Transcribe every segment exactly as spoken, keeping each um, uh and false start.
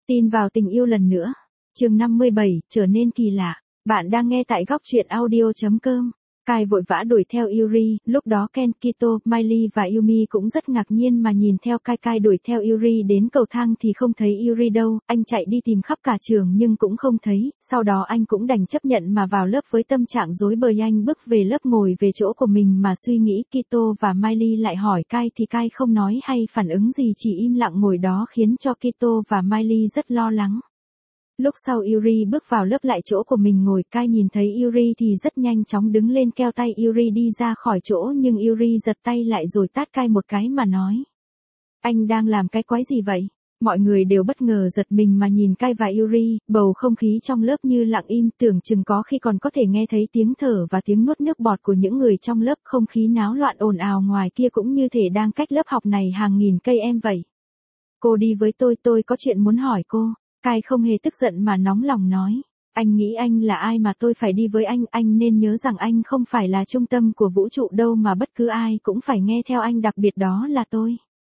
Tin vào tình yêu lần nữa. Chương năm mươi bảy, trở nên kỳ lạ. Bạn đang nghe tại góc truyện audio chấm com. Kai vội vã đuổi theo Yuri, lúc đó Ken, Kito, Miley và Yumi cũng rất ngạc nhiên mà nhìn theo Kai. Kai đuổi theo Yuri đến cầu thang thì không thấy Yuri đâu, anh chạy đi tìm khắp cả trường nhưng cũng không thấy, sau đó anh cũng đành chấp nhận mà vào lớp với tâm trạng rối bời. Anh bước về lớp ngồi về chỗ của mình mà suy nghĩ. Kito và Miley lại hỏi Kai thì Kai không nói hay phản ứng gì, chỉ im lặng ngồi đó khiến cho Kito và Miley rất lo lắng. Lúc sau Yuri bước vào lớp lại chỗ của mình ngồi, Kai nhìn thấy Yuri thì rất nhanh chóng đứng lên kéo tay Yuri đi ra khỏi chỗ, nhưng Yuri giật tay lại rồi tát Kai một cái mà nói: "Anh đang làm cái quái gì vậy?" Mọi người đều bất ngờ giật mình mà nhìn Kai và Yuri, bầu không khí trong lớp như lặng im, tưởng chừng có khi còn có thể nghe thấy tiếng thở và tiếng nuốt nước bọt của những người trong lớp. Không khí náo loạn ồn ào ngoài kia cũng như thể đang cách lớp học này hàng nghìn cây em vậy. "Cô đi với tôi, tôi có chuyện muốn hỏi cô." Kai không hề tức giận mà nóng lòng nói: "Anh nghĩ anh là ai mà tôi phải đi với anh, anh nên nhớ rằng anh không phải là trung tâm của vũ trụ đâu mà bất cứ ai cũng phải nghe theo anh, đặc biệt đó là tôi."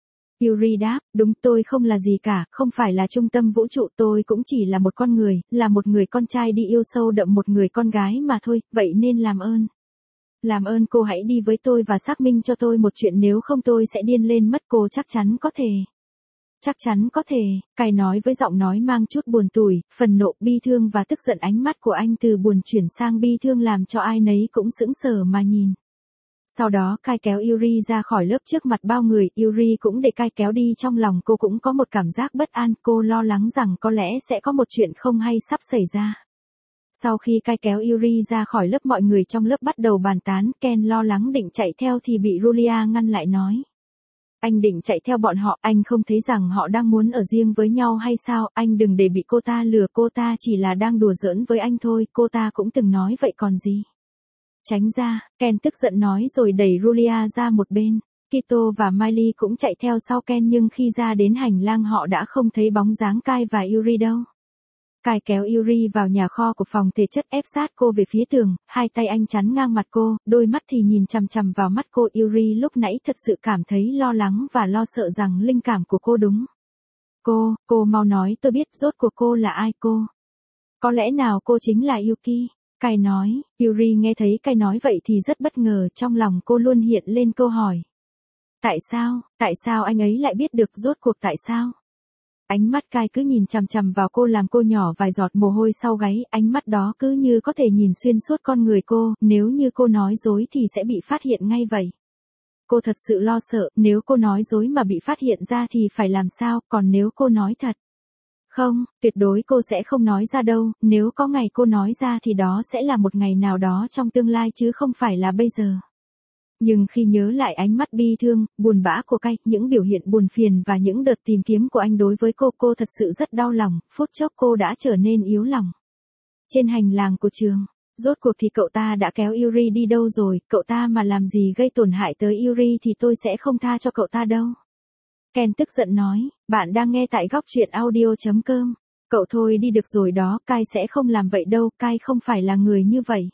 Yuri đáp: "Đúng, tôi không là gì cả, không phải là trung tâm vũ trụ, tôi cũng chỉ là một con người, là một người con trai đi yêu sâu đậm một người con gái mà thôi, vậy nên làm ơn. Làm ơn cô hãy đi với tôi và xác minh cho tôi một chuyện, nếu không tôi sẽ điên lên mất." "Cô chắc chắn có thể." "Chắc chắn có thể." Kai nói với giọng nói mang chút buồn tủi, phần nộ, bi thương và tức giận. Ánh mắt của anh từ buồn chuyển sang bi thương làm cho ai nấy cũng sững sờ mà nhìn. Sau đó Kai kéo Yuri ra khỏi lớp trước mặt bao người, Yuri cũng để Kai kéo đi. Trong lòng cô cũng có một cảm giác bất an, cô lo lắng rằng có lẽ sẽ có một chuyện không hay sắp xảy ra. Sau khi Kai kéo Yuri ra khỏi lớp, mọi người trong lớp bắt đầu bàn tán. Ken lo lắng định chạy theo thì bị Julia ngăn lại nói: "Anh định chạy theo bọn họ, anh không thấy rằng họ đang muốn ở riêng với nhau hay sao? Anh đừng để bị cô ta lừa, cô ta chỉ là đang đùa giỡn với anh thôi, cô ta cũng từng nói vậy còn gì." "Tránh ra," Ken tức giận nói rồi đẩy Julia ra một bên. Kito và Miley cũng chạy theo sau Ken, nhưng khi ra đến hành lang họ đã không thấy bóng dáng Kai và Yuri đâu. Kai kéo Yuri vào nhà kho của phòng thể chất, ép sát cô về phía tường, hai tay anh chắn ngang mặt cô, đôi mắt thì nhìn chằm chằm vào mắt cô. Yuri lúc nãy thật sự cảm thấy lo lắng và lo sợ rằng linh cảm của cô đúng. "Cô, cô mau nói tôi biết rốt cuộc cô là ai cô? Có lẽ nào cô chính là Yuki?" Kai nói. Yuri nghe thấy Kai nói vậy thì rất bất ngờ, trong lòng cô luôn hiện lên câu hỏi: Tại sao, tại sao anh ấy lại biết được, rốt cuộc tại sao? Ánh mắt Kai cứ nhìn chằm chằm vào cô làm cô nhỏ vài giọt mồ hôi sau gáy, ánh mắt đó cứ như có thể nhìn xuyên suốt con người cô, nếu như cô nói dối thì sẽ bị phát hiện ngay vậy. Cô thật sự lo sợ, nếu cô nói dối mà bị phát hiện ra thì phải làm sao, còn nếu cô nói thật? Không, tuyệt đối cô sẽ không nói ra đâu, nếu có ngày cô nói ra thì đó sẽ là một ngày nào đó trong tương lai chứ không phải là bây giờ. Nhưng khi nhớ lại ánh mắt bi thương, buồn bã của Kai, những biểu hiện buồn phiền và những đợt tìm kiếm của anh đối với cô, cô thật sự rất đau lòng, phút chốc cô đã trở nên yếu lòng. Trên hành lang của trường, rốt cuộc thì cậu ta đã kéo Yuri đi đâu rồi, cậu ta mà làm gì gây tổn hại tới Yuri thì tôi sẽ không tha cho cậu ta đâu. Ken tức giận nói, bạn đang nghe tại góc truyện audio chấm com. Cậu thôi đi được rồi đó, Kai sẽ không làm vậy đâu, Kai không phải là người như vậy.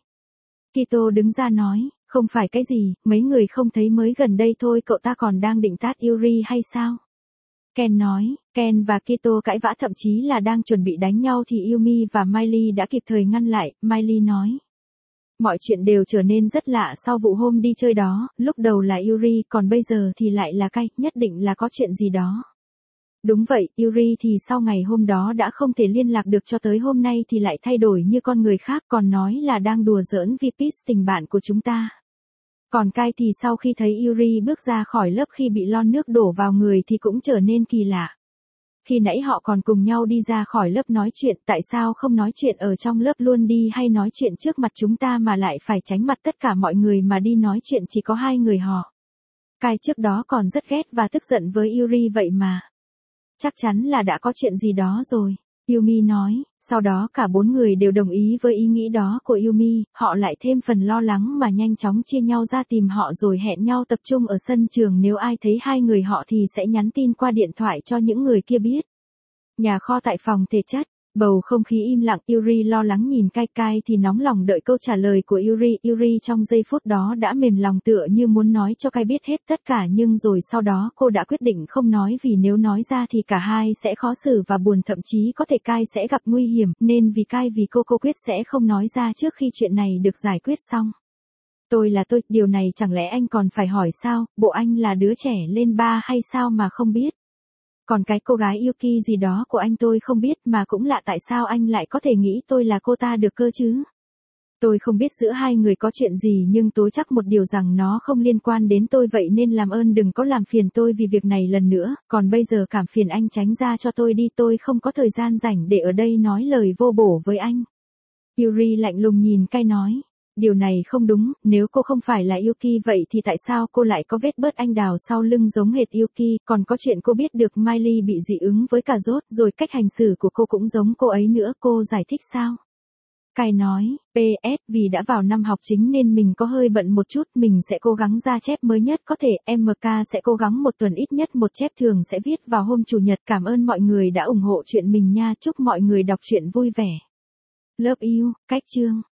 Kito đứng ra nói, không phải cái gì, mấy người không thấy mới gần đây thôi cậu ta còn đang định tát Yuri hay sao? Ken nói, Ken và Kito cãi vã thậm chí là đang chuẩn bị đánh nhau thì Yumi và Miley đã kịp thời ngăn lại. Miley nói, mọi chuyện đều trở nên rất lạ sau vụ hôm đi chơi đó, lúc đầu là Yuri, còn bây giờ thì lại là Kai, nhất định là có chuyện gì đó. Đúng vậy, Yuri thì sau ngày hôm đó đã không thể liên lạc được cho tới hôm nay thì lại thay đổi như con người khác, còn nói là đang đùa giỡn vì Peace, tình bạn của chúng ta. Còn Kai thì sau khi thấy Yuri bước ra khỏi lớp khi bị lon nước đổ vào người thì cũng trở nên kỳ lạ. Khi nãy họ còn cùng nhau đi ra khỏi lớp nói chuyện, tại sao không nói chuyện ở trong lớp luôn đi, hay nói chuyện trước mặt chúng ta mà lại phải tránh mặt tất cả mọi người mà đi nói chuyện chỉ có hai người họ. Kai trước đó còn rất ghét và tức giận với Yuri vậy mà. Chắc chắn là đã có chuyện gì đó rồi, Yumi nói, sau đó cả bốn người đều đồng ý với ý nghĩ đó của Yumi, họ lại thêm phần lo lắng mà nhanh chóng chia nhau ra tìm họ rồi hẹn nhau tập trung ở sân trường, nếu ai thấy hai người họ thì sẽ nhắn tin qua điện thoại cho những người kia biết. Nhà kho tại phòng thể chất, Bầu không khí im lặng, Yuri lo lắng nhìn Kai Kai thì nóng lòng đợi câu trả lời của Yuri. Yuri trong giây phút đó đã mềm lòng tựa như muốn nói cho Kai biết hết tất cả, nhưng rồi sau đó cô đã quyết định không nói, vì nếu nói ra thì cả hai sẽ khó xử và buồn, thậm chí có thể Kai sẽ gặp nguy hiểm, nên vì Kai vì cô cô quyết sẽ không nói ra trước khi chuyện này được giải quyết xong. Tôi là tôi, điều này chẳng lẽ anh còn phải hỏi sao, bộ anh là đứa trẻ lên ba hay sao mà không biết? Còn cái cô gái Yuki gì đó của anh tôi không biết, mà cũng lạ tại sao anh lại có thể nghĩ tôi là cô ta được cơ chứ? Tôi không biết giữa hai người có chuyện gì, nhưng tôi chắc một điều rằng nó không liên quan đến tôi, vậy nên làm ơn đừng có làm phiền tôi vì việc này lần nữa, còn bây giờ cảm phiền anh tránh ra cho tôi đi, tôi không có thời gian rảnh để ở đây nói lời vô bổ với anh. Yuri lạnh lùng nhìn Kai nói. Điều này không đúng, nếu cô không phải là Yuki vậy thì tại sao cô lại có vết bớt anh đào sau lưng giống hệt Yuki, còn có chuyện cô biết được Miley bị dị ứng với cà rốt, rồi cách hành xử của cô cũng giống cô ấy nữa, cô giải thích sao? Kai nói, pê ét vì đã vào năm học chính nên mình có hơi bận một chút, mình sẽ cố gắng ra chép mới nhất có thể, em ca sẽ cố gắng một tuần ít nhất một chép, thường sẽ viết vào hôm chủ nhật, cảm ơn mọi người đã ủng hộ chuyện mình nha, chúc mọi người đọc truyện vui vẻ. Love you, cách chương.